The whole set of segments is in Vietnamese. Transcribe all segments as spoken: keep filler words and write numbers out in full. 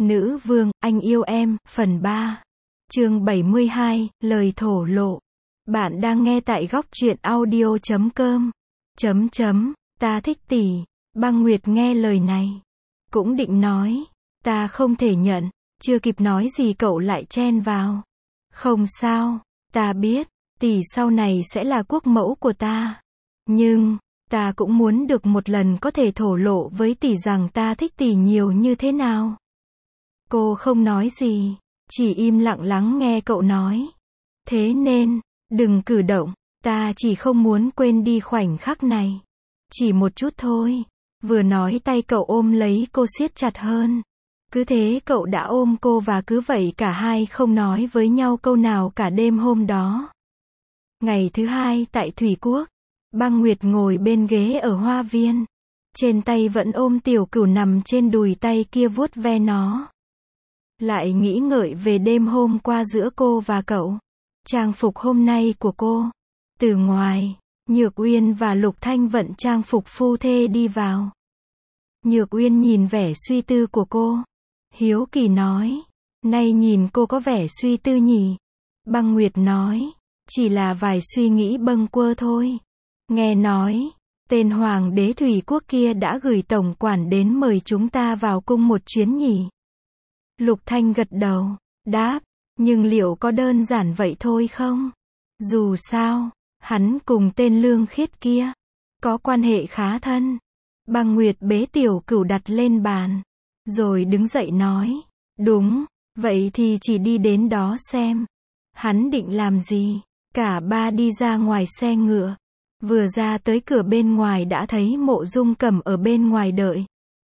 Nữ vương, anh yêu em, phần ba. Chương bảy mươi hai, lời thổ lộ. Bạn đang nghe tại góc truyện audio chấm com. Chấm chấm, ta thích tỷ. Băng Nguyệt nghe lời này. Cũng định nói, ta không thể nhận, chưa kịp nói gì cậu lại chen vào. Không sao, ta biết, tỷ sau này sẽ là quốc mẫu của ta. Nhưng, ta cũng muốn được một lần có thể thổ lộ với tỷ rằng ta thích tỷ nhiều như thế nào. Cô không nói gì, chỉ im lặng lắng nghe cậu nói. Thế nên, đừng cử động, ta chỉ không muốn quên đi khoảnh khắc này. Chỉ một chút thôi. Vừa nói tay cậu ôm lấy cô siết chặt hơn. Cứ thế cậu đã ôm cô và cứ vậy cả hai không nói với nhau câu nào cả đêm hôm đó. Ngày thứ hai tại Thủy Quốc, Băng Nguyệt ngồi bên ghế ở hoa viên. Trên tay vẫn ôm Tiểu Cửu nằm trên đùi, tay kia vuốt ve nó. Lại nghĩ ngợi về đêm hôm qua giữa cô và cậu. Trang phục hôm nay của cô. Từ ngoài, Nhược Uyên và Lục Thanh vận trang phục phu thê đi vào. Nhược Uyên nhìn vẻ suy tư của cô. Hiếu kỳ nói, nay nhìn cô có vẻ suy tư nhỉ? Băng Nguyệt nói, chỉ là vài suy nghĩ bâng quơ thôi. Nghe nói, tên hoàng đế Thủy Quốc kia đã gửi tổng quản đến mời chúng ta vào cung một chuyến nhỉ? Lục Thanh gật đầu, đáp, nhưng liệu có đơn giản vậy thôi không? Dù sao, hắn cùng tên Lương Khiết kia có quan hệ khá thân. Băng Nguyệt bế Tiểu Cửu đặt lên bàn, rồi đứng dậy nói, đúng, vậy thì chỉ đi đến đó xem. Hắn định làm gì? Cả ba đi ra ngoài xe ngựa. Vừa ra tới cửa bên ngoài đã thấy Mộ Dung Cẩm ở bên ngoài đợi.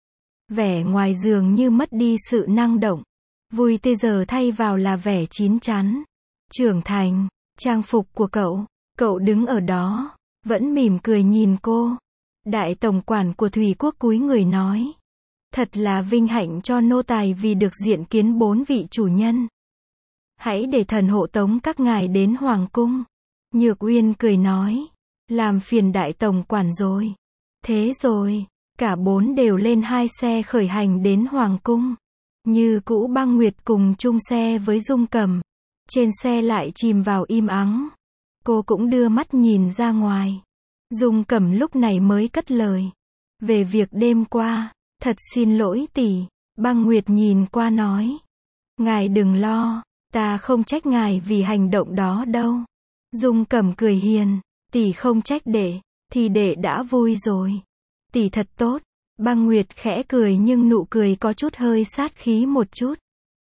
Vẻ ngoài dường như mất đi sự năng động. Vui tươi giờ thay vào là vẻ chín chắn, trưởng thành. Trang phục của cậu, cậu đứng ở đó, vẫn mỉm cười nhìn cô. Đại tổng quản của Thủy Quốc cúi người nói, thật là vinh hạnh cho nô tài vì được diện kiến bốn vị chủ nhân. Hãy để thần hộ tống các ngài đến hoàng cung. Nhược Uyên cười nói, làm phiền đại tổng quản rồi. Thế rồi, cả bốn đều lên hai xe khởi hành đến hoàng cung. Như cũ Băng Nguyệt cùng chung xe với Dung Cẩm. Trên xe lại chìm vào im ắng. Cô cũng đưa mắt nhìn ra ngoài. Dung Cẩm lúc này mới cất lời. Về việc đêm qua, thật xin lỗi tỷ. Băng Nguyệt nhìn qua nói, ngài đừng lo, ta không trách ngài vì hành động đó đâu. Dung Cẩm cười hiền, tỷ không trách đệ, thì đệ đã vui rồi. Tỷ thật tốt. Băng Nguyệt khẽ cười nhưng nụ cười có chút hơi sát khí một chút.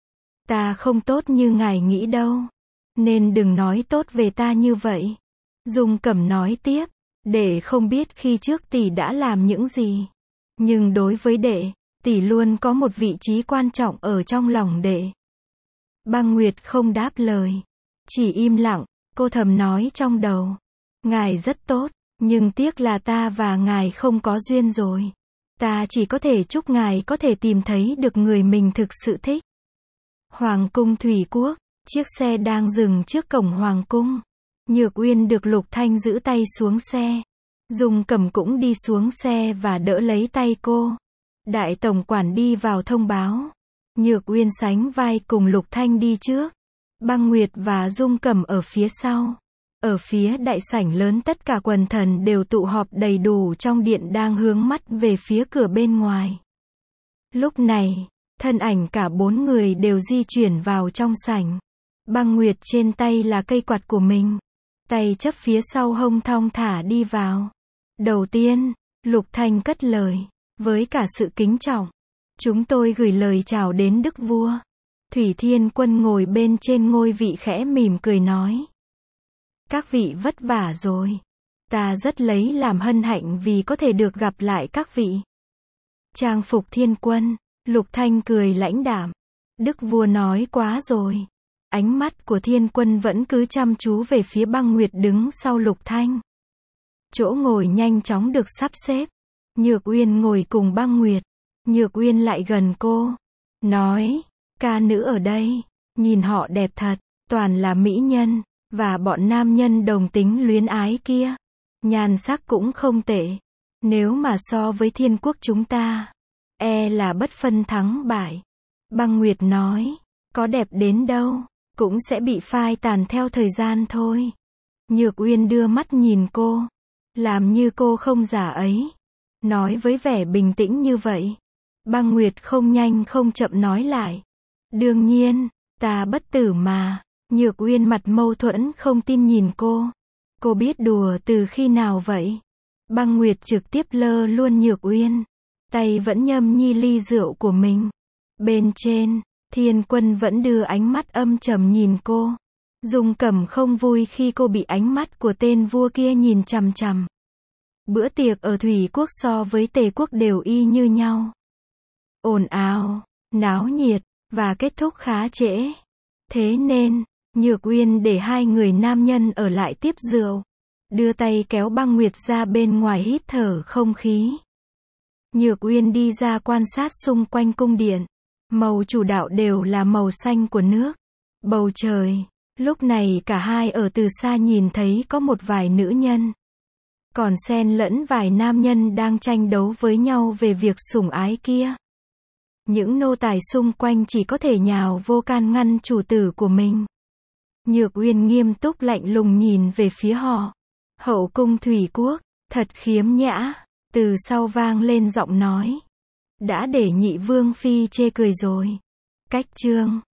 Ta không tốt như ngài nghĩ đâu, nên đừng nói tốt về ta như vậy. Dung Cẩm nói tiếp, đệ không biết khi trước tỷ đã làm những gì, nhưng đối với đệ, tỷ luôn có một vị trí quan trọng ở trong lòng đệ. Băng Nguyệt không đáp lời, chỉ im lặng. Cô thầm nói trong đầu, ngài rất tốt, nhưng tiếc là ta và ngài không có duyên rồi. Ta chỉ có thể chúc ngài có thể tìm thấy được người mình thực sự thích. Hoàng cung Thủy Quốc, chiếc xe đang dừng trước cổng hoàng cung. Nhược Uyên được Lục Thanh giữ tay xuống xe. Dung Cẩm cũng đi xuống xe và đỡ lấy tay cô. Đại tổng quản đi vào thông báo. Nhược Uyên sánh vai cùng Lục Thanh đi trước. Băng Nguyệt và Dung Cẩm ở phía sau. Ở phía đại sảnh lớn tất cả quần thần đều tụ họp đầy đủ trong điện đang hướng mắt về phía cửa bên ngoài. Lúc này, thân ảnh cả bốn người đều di chuyển vào trong sảnh. Băng Nguyệt trên tay là cây quạt của mình. Tay chấp phía sau hông thong thả đi vào. Đầu tiên, Lục Thanh cất lời, với cả sự kính trọng. Chúng tôi gửi lời chào đến Đức Vua. Thủy Thiên Quân ngồi bên trên ngôi vị khẽ mỉm cười nói. Các vị vất vả rồi. Ta rất lấy làm hân hạnh vì có thể được gặp lại các vị. Trang phục Thiên Quân, Lục Thanh cười lãnh đạm. Đức Vua nói quá rồi. Ánh mắt của Thiên Quân vẫn cứ chăm chú về phía Băng Nguyệt đứng sau Lục Thanh. Chỗ ngồi nhanh chóng được sắp xếp. Nhược Uyên ngồi cùng Băng Nguyệt. Nhược Uyên lại gần cô. Nói, ca nữ ở đây, nhìn họ đẹp thật, toàn là mỹ nhân. Và bọn nam nhân đồng tính luyến ái kia, nhan sắc cũng không tệ. Nếu mà so với Thiên Quốc chúng ta, e là bất phân thắng bại. Băng Nguyệt nói, có đẹp đến đâu, cũng sẽ bị phai tàn theo thời gian thôi. Nhược Uyên đưa mắt nhìn cô, làm như cô không giả ấy, nói với vẻ bình tĩnh như vậy. Băng Nguyệt không nhanh không chậm nói lại, đương nhiên, ta bất tử mà. Nhược Uyên mặt mâu thuẫn không tin nhìn cô. Cô biết đùa từ khi nào vậy? Băng Nguyệt trực tiếp lơ luôn Nhược Uyên, tay vẫn nhâm nhi ly rượu của mình. Bên trên, Thiên Quân vẫn đưa ánh mắt âm trầm nhìn cô. Dung Cẩm không vui khi cô bị ánh mắt của tên vua kia nhìn chằm chằm. Bữa tiệc ở Thủy Quốc so với Tề Quốc đều y như nhau. Ồn ào, náo nhiệt, và kết thúc khá trễ. Thế nên, Nhược Uyên để hai người nam nhân ở lại tiếp rượu. Đưa tay kéo Băng Nguyệt ra bên ngoài hít thở không khí. Nhược Uyên đi ra quan sát xung quanh cung điện. Màu chủ đạo đều là màu xanh của nước. Bầu trời. Lúc này cả hai ở từ xa nhìn thấy có một vài nữ nhân. Còn xen lẫn vài nam nhân đang tranh đấu với nhau về việc sủng ái kia. Những nô tài xung quanh chỉ có thể nhào vô can ngăn chủ tử của mình. Nhược Uyên nghiêm túc lạnh lùng nhìn về phía họ. Hậu cung Thủy Quốc, thật khiếm nhã. Từ sau vang lên giọng nói. Đã để nhị vương phi chê cười rồi. Cách chương